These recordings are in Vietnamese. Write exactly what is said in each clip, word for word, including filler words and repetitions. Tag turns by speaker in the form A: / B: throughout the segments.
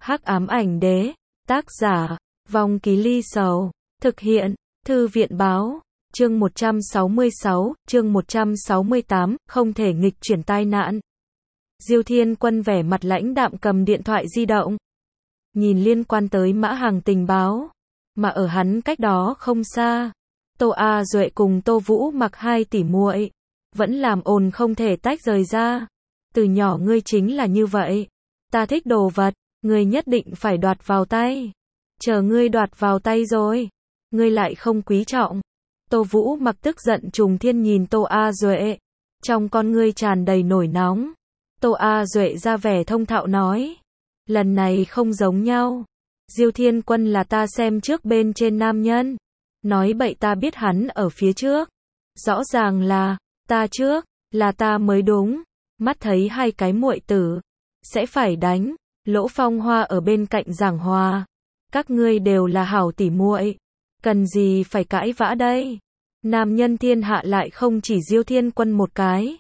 A: Hắc ám ảnh đế, tác giả, Vong Ký Ly Sầu, thực hiện, Thư viện báo, chương một trăm sáu mươi sáu, chương một trăm sáu mươi tám, không thể nghịch chuyển tai nạn. Diêu Thiên Quân vẻ mặt lãnh đạm cầm điện thoại di động. Nhìn liên quan tới mã hàng tình báo, mà ở hắn cách đó không xa. Tô A Duệ cùng Tô Vũ Mặc hai tỷ muội, vẫn làm ồn không thể tách rời ra. Từ nhỏ ngươi chính là như vậy. Ta thích đồ vật, ngươi nhất định phải đoạt vào tay. Chờ ngươi đoạt vào tay rồi, ngươi lại không quý trọng. Tô Vũ Mặc tức giận trùng thiên nhìn Tô A Duệ, trong con ngươi tràn đầy nổi nóng. Tô A Duệ ra vẻ thông thạo nói, lần này không giống nhau. Diêu Thiên Quân là ta xem trước bên trên nam nhân. Nói bậy, ta biết hắn ở phía trước. Rõ ràng là, ta trước, là ta mới đúng. Mắt thấy hai cái muội tử, sẽ phải đánh. Lỗ Phong Hoa ở bên cạnh giảng hòa. Các ngươi đều là hảo tỉ muội, cần gì phải cãi vã đây. Nam nhân thiên hạ lại không chỉ Diêu Thiên Quân một cái.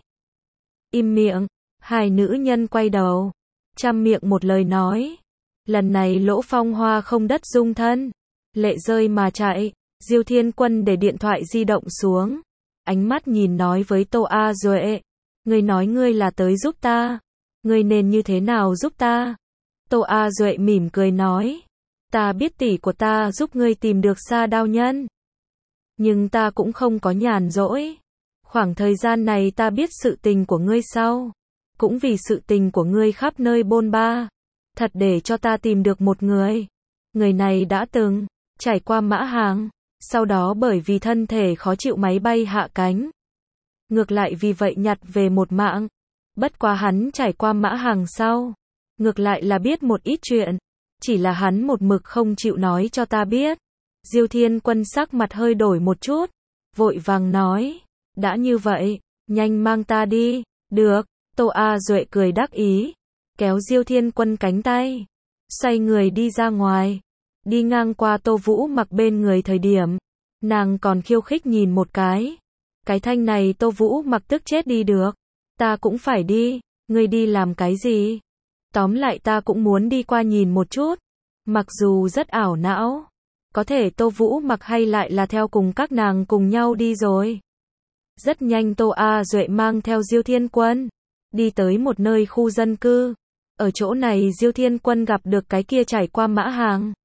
A: Im miệng, hai nữ nhân quay đầu, chăm miệng một lời nói. Lần này Lỗ Phong Hoa không đất dung thân, lệ rơi mà chạy. Diêu Thiên Quân để điện thoại di động xuống, ánh mắt nhìn nói với Tô A Duệ, ngươi nói ngươi là tới giúp ta, ngươi nên như thế nào giúp ta? Tô A Duệ mỉm cười nói, ta biết tỷ của ta giúp ngươi tìm được Sa Đao Nhân, nhưng ta cũng không có nhàn rỗi. Khoảng thời gian này ta biết sự tình của ngươi sau, cũng vì sự tình của ngươi khắp nơi bôn ba, thật để cho ta tìm được một người. Người này đã từng trải qua mã hàng, sau đó bởi vì thân thể khó chịu máy bay hạ cánh. Ngược lại vì vậy nhặt về một mạng. Bất quá hắn trải qua mã hàng sau, ngược lại là biết một ít chuyện, chỉ là hắn một mực không chịu nói cho ta biết. Diêu Thiên Quân sắc mặt hơi đổi một chút, vội vàng nói, đã như vậy, nhanh mang ta đi. Được. Tô A Duệ cười đắc ý, kéo Diêu Thiên Quân cánh tay, xoay người đi ra ngoài. Đi ngang qua Tô Vũ Mặc bên người thời điểm, nàng còn khiêu khích nhìn một cái. Cái thanh này Tô Vũ Mặc tức chết đi được. Ta cũng phải đi. Ngươi đi làm cái gì? Tóm lại ta cũng muốn đi qua nhìn một chút. Mặc dù rất ảo não, có thể Tô Vũ Mặc hay lại là theo cùng các nàng cùng nhau đi rồi. Rất nhanh Tô A Duệ mang theo Diêu Thiên Quân, đi tới một nơi khu dân cư. Ở chỗ này Diêu Thiên Quân gặp được cái kia trải qua mã hàng,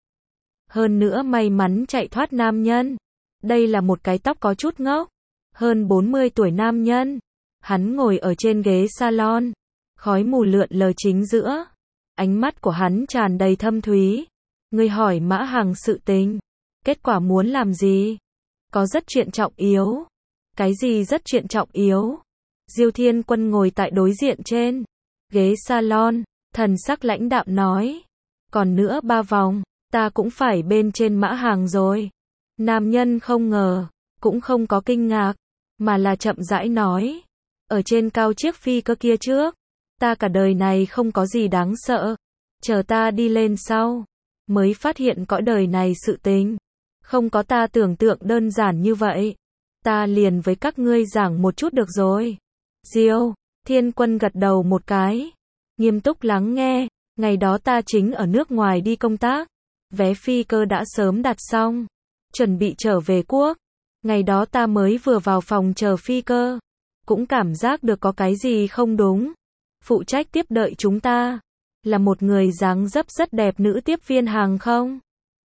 A: hơn nữa may mắn chạy thoát nam nhân. Đây là một cái tóc có chút ngốc, hơn bốn mươi tuổi nam nhân. Hắn ngồi ở trên ghế salon, khói mù lượn lờ chính giữa. Ánh mắt của hắn tràn đầy thâm thúy. Ngươi hỏi mã hàng sự tình, kết quả muốn làm gì? Có rất chuyện trọng yếu. Cái gì rất chuyện trọng yếu? Diêu Thiên Quân ngồi tại đối diện trên ghế salon, thần sắc lãnh đạm nói, còn nữa ba vòng, ta cũng phải bên trên mã hàng rồi. Nam nhân không ngờ, cũng không có kinh ngạc, mà là chậm rãi nói, ở trên cao chiếc phi cơ kia trước, ta cả đời này không có gì đáng sợ. Chờ ta đi lên sau, mới phát hiện cõi đời này sự tình, không có ta tưởng tượng đơn giản như vậy. Ta liền với các ngươi giảng một chút được rồi. Diêu Thiên Quân gật đầu một cái, nghiêm túc lắng nghe. Ngày đó ta chính ở nước ngoài đi công tác, vé phi cơ đã sớm đặt xong, chuẩn bị trở về quốc. Ngày đó ta mới vừa vào phòng chờ phi cơ, cũng cảm giác được có cái gì không đúng. Phụ trách tiếp đợi chúng ta là một người dáng dấp rất đẹp nữ tiếp viên hàng không.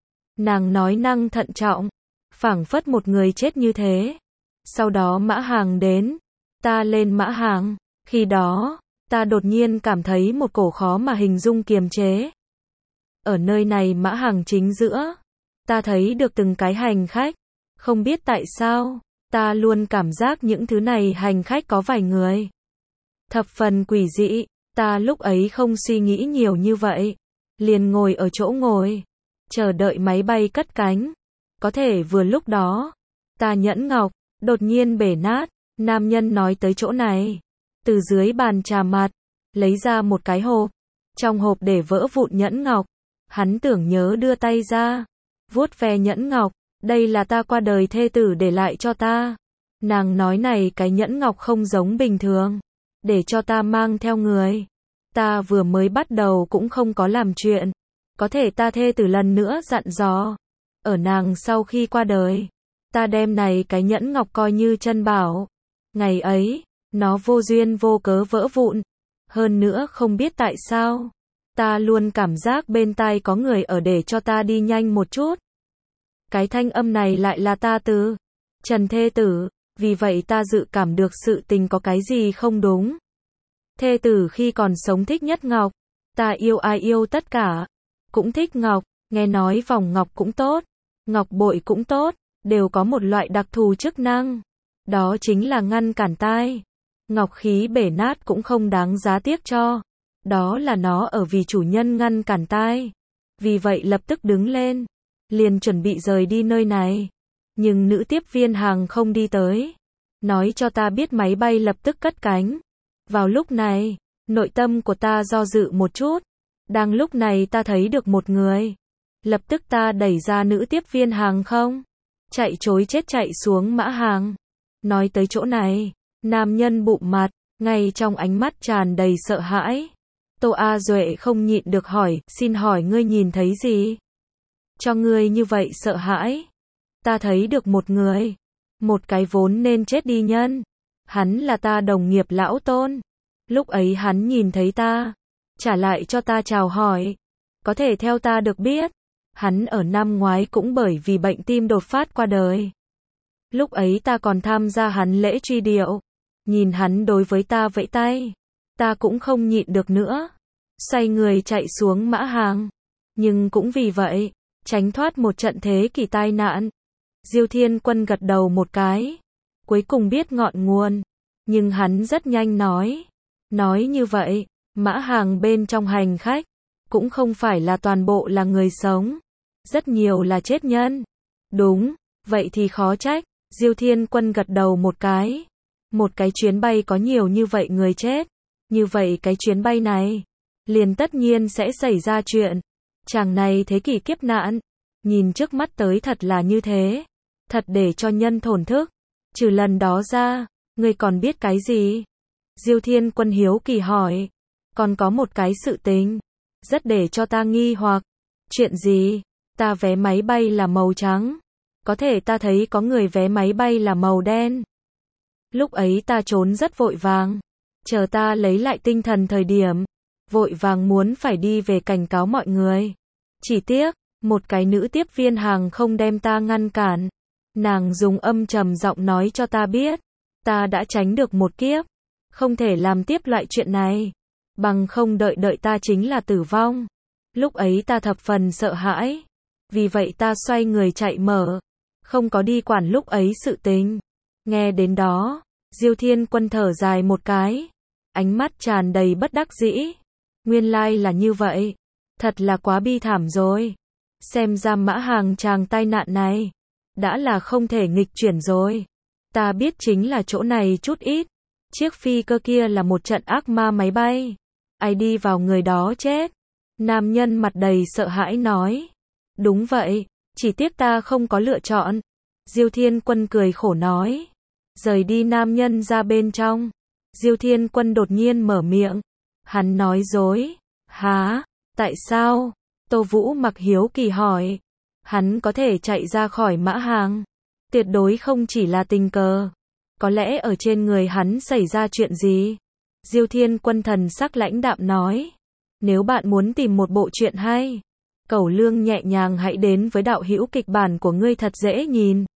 A: Nàng nói năng thận trọng, phảng phất một người chết như thế. Sau đó mã hàng đến, ta lên mã hàng, khi đó, ta đột nhiên cảm thấy một cổ khó mà hình dung kiềm chế. Ở nơi này mã hàng chính giữa, ta thấy được từng cái hành khách, không biết tại sao, ta luôn cảm giác những thứ này hành khách có vài người. Thập phần quỷ dị, ta lúc ấy không suy nghĩ nhiều như vậy, liền ngồi ở chỗ ngồi, chờ đợi máy bay cất cánh. Có thể vừa lúc đó, ta nhẫn ngọc đột nhiên bể nát. Nam nhân nói tới chỗ này, từ dưới bàn trà mặt, lấy ra một cái hộp, trong hộp để vỡ vụn nhẫn ngọc. Hắn tưởng nhớ đưa tay ra, vuốt ve nhẫn ngọc, đây là ta qua đời thê tử để lại cho ta. Nàng nói này cái nhẫn ngọc không giống bình thường, để cho ta mang theo người. Ta vừa mới bắt đầu cũng không có làm chuyện, Có thể ta thê tử lần nữa dặn dò. Ở nàng sau khi qua đời, ta đem này cái nhẫn ngọc coi như chân bảo. Ngày ấy, nó vô duyên vô cớ vỡ vụn. Hơn nữa không biết tại sao, ta luôn cảm giác bên tai có người ở để cho ta đi nhanh một chút. Cái thanh âm này lại là ta từ Trần thê tử, vì vậy ta dự cảm được sự tình có cái gì không đúng. Thê tử khi còn sống thích nhất ngọc, ta yêu ai yêu tất cả, cũng thích ngọc, nghe nói vòng ngọc cũng tốt, ngọc bội cũng tốt, đều có một loại đặc thù chức năng, đó chính là ngăn cản tai. Ngọc khí bể nát cũng không đáng giá tiếc cho, đó là nó ở vì chủ nhân ngăn cản tai. Vì vậy lập tức đứng lên, liền chuẩn bị rời đi nơi này. Nhưng nữ tiếp viên hàng không đi tới, nói cho ta biết máy bay lập tức cất cánh. Vào lúc này, nội tâm của ta do dự một chút. Đang lúc này ta thấy được một người. Lập tức ta đẩy ra nữ tiếp viên hàng không, chạy trối chết chạy xuống mã hàng. Nói tới chỗ này, nam nhân bụng mặt, ngay trong ánh mắt tràn đầy sợ hãi. Tô A Duệ không nhịn được hỏi, xin hỏi ngươi nhìn thấy gì? Cho ngươi như vậy sợ hãi. Ta thấy được một người, một cái vốn nên chết đi nhân. Hắn là ta đồng nghiệp lão Tôn. Lúc ấy hắn nhìn thấy ta, trả lại cho ta chào hỏi. Có thể theo ta được biết, hắn ở năm ngoái cũng bởi vì bệnh tim đột phát qua đời. Lúc ấy ta còn tham gia hắn lễ truy điệu. Nhìn hắn đối với ta vẫy tay, ta cũng không nhịn được nữa, xoay người chạy xuống mã hàng. Nhưng cũng vì vậy, tránh thoát một trận thế kỷ tai nạn. Diêu Thiên Quân gật đầu một cái, cuối cùng biết ngọn nguồn, nhưng hắn rất nhanh nói, nói như vậy, mã hàng bên trong hành khách, cũng không phải là toàn bộ là người sống, rất nhiều là chết nhân. Đúng, vậy thì khó trách. Diêu Thiên Quân gật đầu một cái, một cái chuyến bay có nhiều như vậy người chết, như vậy cái chuyến bay này, liền tất nhiên sẽ xảy ra chuyện. Chàng này thế kỷ kiếp nạn, nhìn trước mắt tới thật là như thế, thật để cho nhân thổn thức. Trừ lần đó ra, ngươi còn biết cái gì? Diêu Thiên Quân hiếu kỳ hỏi. Còn có một cái sự tình, rất để cho ta nghi hoặc. Chuyện gì? Ta vé máy bay là màu trắng, có thể ta thấy có người vé máy bay là màu đen. Lúc ấy ta trốn rất vội vàng, chờ ta lấy lại tinh thần thời điểm, vội vàng muốn phải đi về cảnh cáo mọi người. Chỉ tiếc, một cái nữ tiếp viên hàng không đem ta ngăn cản. Nàng dùng âm trầm giọng nói cho ta biết, ta đã tránh được một kiếp, không thể làm tiếp loại chuyện này, bằng không đợi đợi ta chính là tử vong. Lúc ấy ta thập phần sợ hãi, vì vậy ta xoay người chạy mở, không có đi quản lúc ấy sự tình. Nghe đến đó, Diêu Thiên Quân thở dài một cái, ánh mắt tràn đầy bất đắc dĩ. Nguyên lai là như vậy, thật là quá bi thảm rồi. Xem ra mã hàng chàng tai nạn này, đã là không thể nghịch chuyển rồi. Ta biết chính là chỗ này chút ít, chiếc phi cơ kia là một trận ác ma máy bay, ai đi vào người đó chết. Nam nhân mặt đầy sợ hãi nói. Đúng vậy, chỉ tiếc ta không có lựa chọn. Diêu Thiên Quân cười khổ nói. Rời đi nam nhân ra bên trong. Diêu Thiên Quân đột nhiên mở miệng. Hắn nói dối. Hả? Tại sao? Tô Vũ Mặc hiếu kỳ hỏi. Hắn có thể chạy ra khỏi mã hàng, tuyệt đối không chỉ là tình cờ. Có lẽ ở trên người hắn xảy ra chuyện gì? Diêu Thiên Quân thần sắc lãnh đạm nói. Nếu bạn muốn tìm một bộ truyện hay, Cẩu Lương nhẹ nhàng hãy đến với đạo hữu kịch bản của ngươi thật dễ nhìn.